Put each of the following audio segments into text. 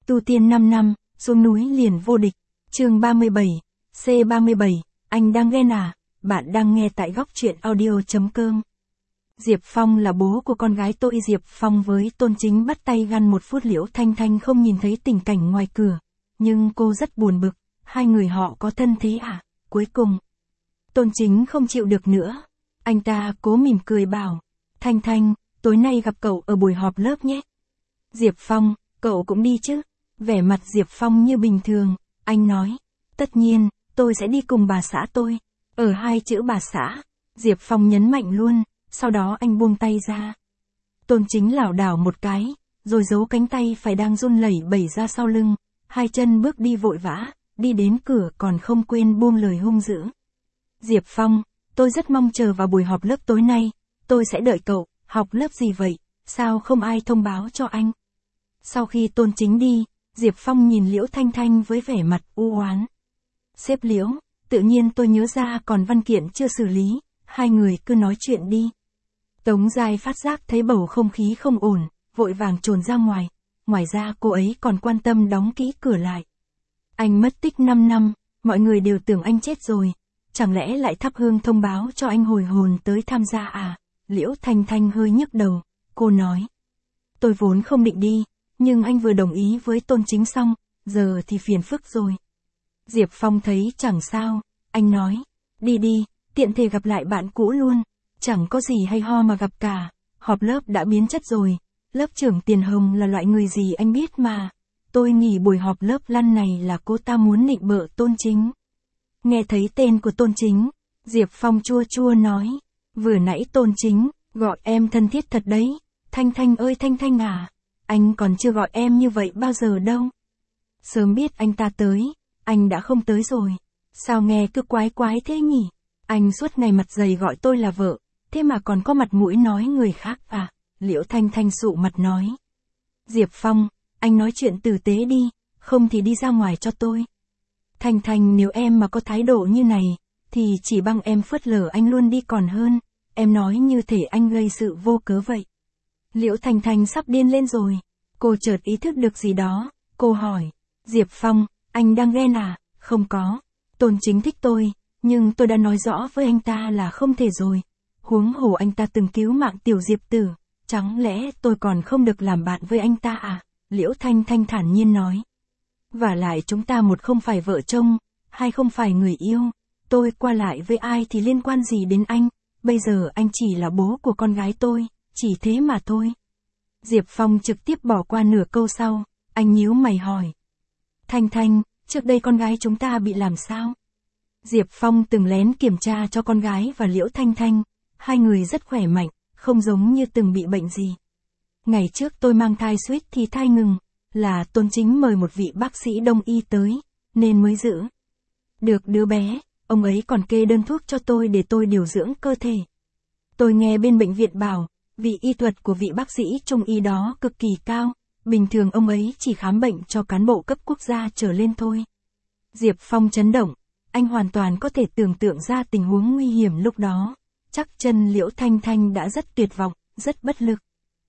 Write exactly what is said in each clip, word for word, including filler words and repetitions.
Tu tiên năm năm, xuống núi liền vô địch. Chương ba mươi bảy, C ba mươi bảy, anh đang ghen à? Bạn đang nghe tại góc truyện audio.com. Diệp Phong là bố của con gái tôi. Diệp Phong với Tôn Chính bắt tay gan một phút. Liễu Thanh Thanh không nhìn thấy tình cảnh ngoài cửa, nhưng cô rất buồn bực, hai người họ có thân thế à? Cuối cùng, Tôn Chính không chịu được nữa. Anh ta cố mỉm cười bảo, Thanh Thanh, tối nay gặp cậu ở buổi họp lớp nhé. Diệp Phong, cậu cũng đi chứ? Vẻ mặt Diệp Phong như bình thường, anh nói, tất nhiên, tôi sẽ đi cùng bà xã tôi. Ở hai chữ bà xã, Diệp Phong nhấn mạnh luôn, sau đó anh buông tay ra. Tôn Chính lảo đảo một cái, rồi giấu cánh tay phải đang run lẩy bẩy ra sau lưng, hai chân bước đi vội vã, đi đến cửa còn không quên buông lời hung dữ. Diệp Phong, tôi rất mong chờ vào buổi họp lớp tối nay, tôi sẽ đợi cậu. Học lớp gì vậy, sao không ai thông báo cho anh? Sau khi Tôn Chính đi, Diệp Phong nhìn Liễu Thanh Thanh với vẻ mặt u oán. Sếp Liễu, tự nhiên tôi nhớ ra còn văn kiện chưa xử lý, hai người cứ nói chuyện đi. Tống Giai phát giác thấy bầu không khí không ổn, vội vàng trồn ra ngoài, ngoài ra cô ấy còn quan tâm đóng kỹ cửa lại. Anh mất tích năm năm, mọi người đều tưởng anh chết rồi, chẳng lẽ lại thắp hương thông báo cho anh hồi hồn tới tham gia à? Liễu Thanh Thanh hơi nhức đầu, cô nói. Tôi vốn không định đi, nhưng anh vừa đồng ý với Tôn Chính xong, giờ thì phiền phức rồi. Diệp Phong thấy chẳng sao, anh nói, đi đi, tiện thể gặp lại bạn cũ luôn, chẳng có gì hay ho mà gặp cả, họp lớp đã biến chất rồi, lớp trưởng Tiền Hồng là loại người gì anh biết mà, tôi nghĩ buổi họp lớp lăn này là cô ta muốn nịnh bợ Tôn Chính. Nghe thấy tên của Tôn Chính, Diệp Phong chua chua nói. Vừa nãy Tôn Chính, gọi em thân thiết thật đấy, Thanh Thanh ơi Thanh Thanh à, anh còn chưa gọi em như vậy bao giờ đâu. Sớm biết anh ta tới, anh đã không tới rồi, sao nghe cứ quái quái thế nhỉ, anh suốt ngày mặt dày gọi tôi là vợ, thế mà còn có mặt mũi nói người khác à, Liễu Thanh Thanh sụ mặt nói. Diệp Phong, anh nói chuyện tử tế đi, không thì đi ra ngoài cho tôi. Thanh Thanh nếu em mà có thái độ như này, thì chỉ bằng em phớt lờ anh luôn đi còn hơn. Em nói như thể anh gây sự vô cớ vậy. Liễu Thanh Thanh sắp điên lên rồi. Cô chợt ý thức được gì đó. Cô hỏi. Diệp Phong, anh đang ghen à? Không có. Tôn Chính thích tôi, nhưng tôi đã nói rõ với anh ta là không thể rồi. Huống hồ anh ta từng cứu mạng tiểu Diệp Tử. Chẳng lẽ tôi còn không được làm bạn với anh ta à? Liễu Thanh Thanh thản nhiên nói. Vả lại chúng ta một không phải vợ chồng, hai không phải người yêu. Tôi qua lại với ai thì liên quan gì đến anh? Bây giờ anh chỉ là bố của con gái tôi, chỉ thế mà thôi. Diệp Phong trực tiếp bỏ qua nửa câu sau, anh nhíu mày hỏi. Thanh Thanh, trước đây con gái chúng ta bị làm sao? Diệp Phong từng lén kiểm tra cho con gái và Liễu Thanh Thanh, hai người rất khỏe mạnh, không giống như từng bị bệnh gì. Ngày trước tôi mang thai suýt thì thai ngừng, là Tôn Chính mời một vị bác sĩ đông y tới, nên mới giữ được đứa bé. Ông ấy còn kê đơn thuốc cho tôi để tôi điều dưỡng cơ thể. Tôi nghe bên bệnh viện bảo, vị y thuật của vị bác sĩ trung y đó cực kỳ cao, bình thường ông ấy chỉ khám bệnh cho cán bộ cấp quốc gia trở lên thôi. Diệp Phong chấn động, anh hoàn toàn có thể tưởng tượng ra tình huống nguy hiểm lúc đó, chắc chân Liễu Thanh Thanh đã rất tuyệt vọng, rất bất lực.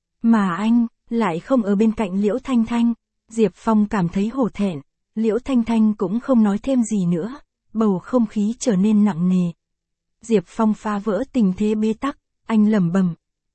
Mà anh, lại không ở bên cạnh Liễu Thanh Thanh, Diệp Phong cảm thấy hổ thẹn, Liễu Thanh Thanh cũng không nói thêm gì nữa. Bầu không khí trở nên nặng nề. Diệp Phong phá vỡ tình thế bế tắc, anh lẩm bẩm.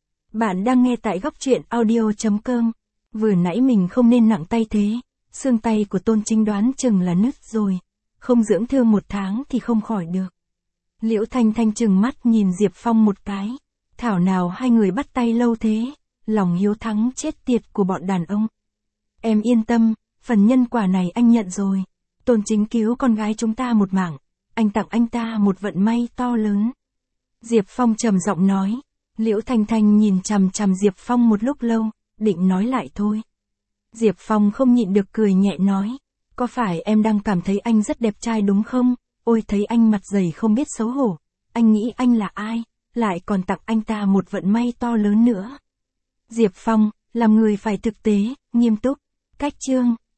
Bạn đang nghe tại góc truyện audio.com. Vừa nãy mình không nên nặng tay thế, xương tay của Tôn Chính đoán chừng là nứt rồi, không dưỡng thương một tháng thì không khỏi được. Liễu Thanh Thanh chừng mắt nhìn Diệp Phong một cái, thảo nào hai người bắt tay lâu thế, lòng hiếu thắng chết tiệt của bọn đàn ông. Em yên tâm, phần nhân quả này anh nhận rồi. Tôn Chính cứu con gái chúng ta một mạng, anh tặng anh ta một vận may to lớn. Diệp Phong trầm giọng nói. Liễu Thanh Thanh nhìn chằm chằm Diệp Phong một lúc lâu, định nói lại thôi. Diệp Phong không nhịn được cười nhẹ nói. Có phải em đang cảm thấy anh rất đẹp trai đúng không? Ôi thấy anh mặt dày không biết xấu hổ. Anh nghĩ anh là ai? Lại còn tặng anh ta một vận may to lớn nữa. Diệp Phong, làm người phải thực tế, nghiêm túc. Cách chương.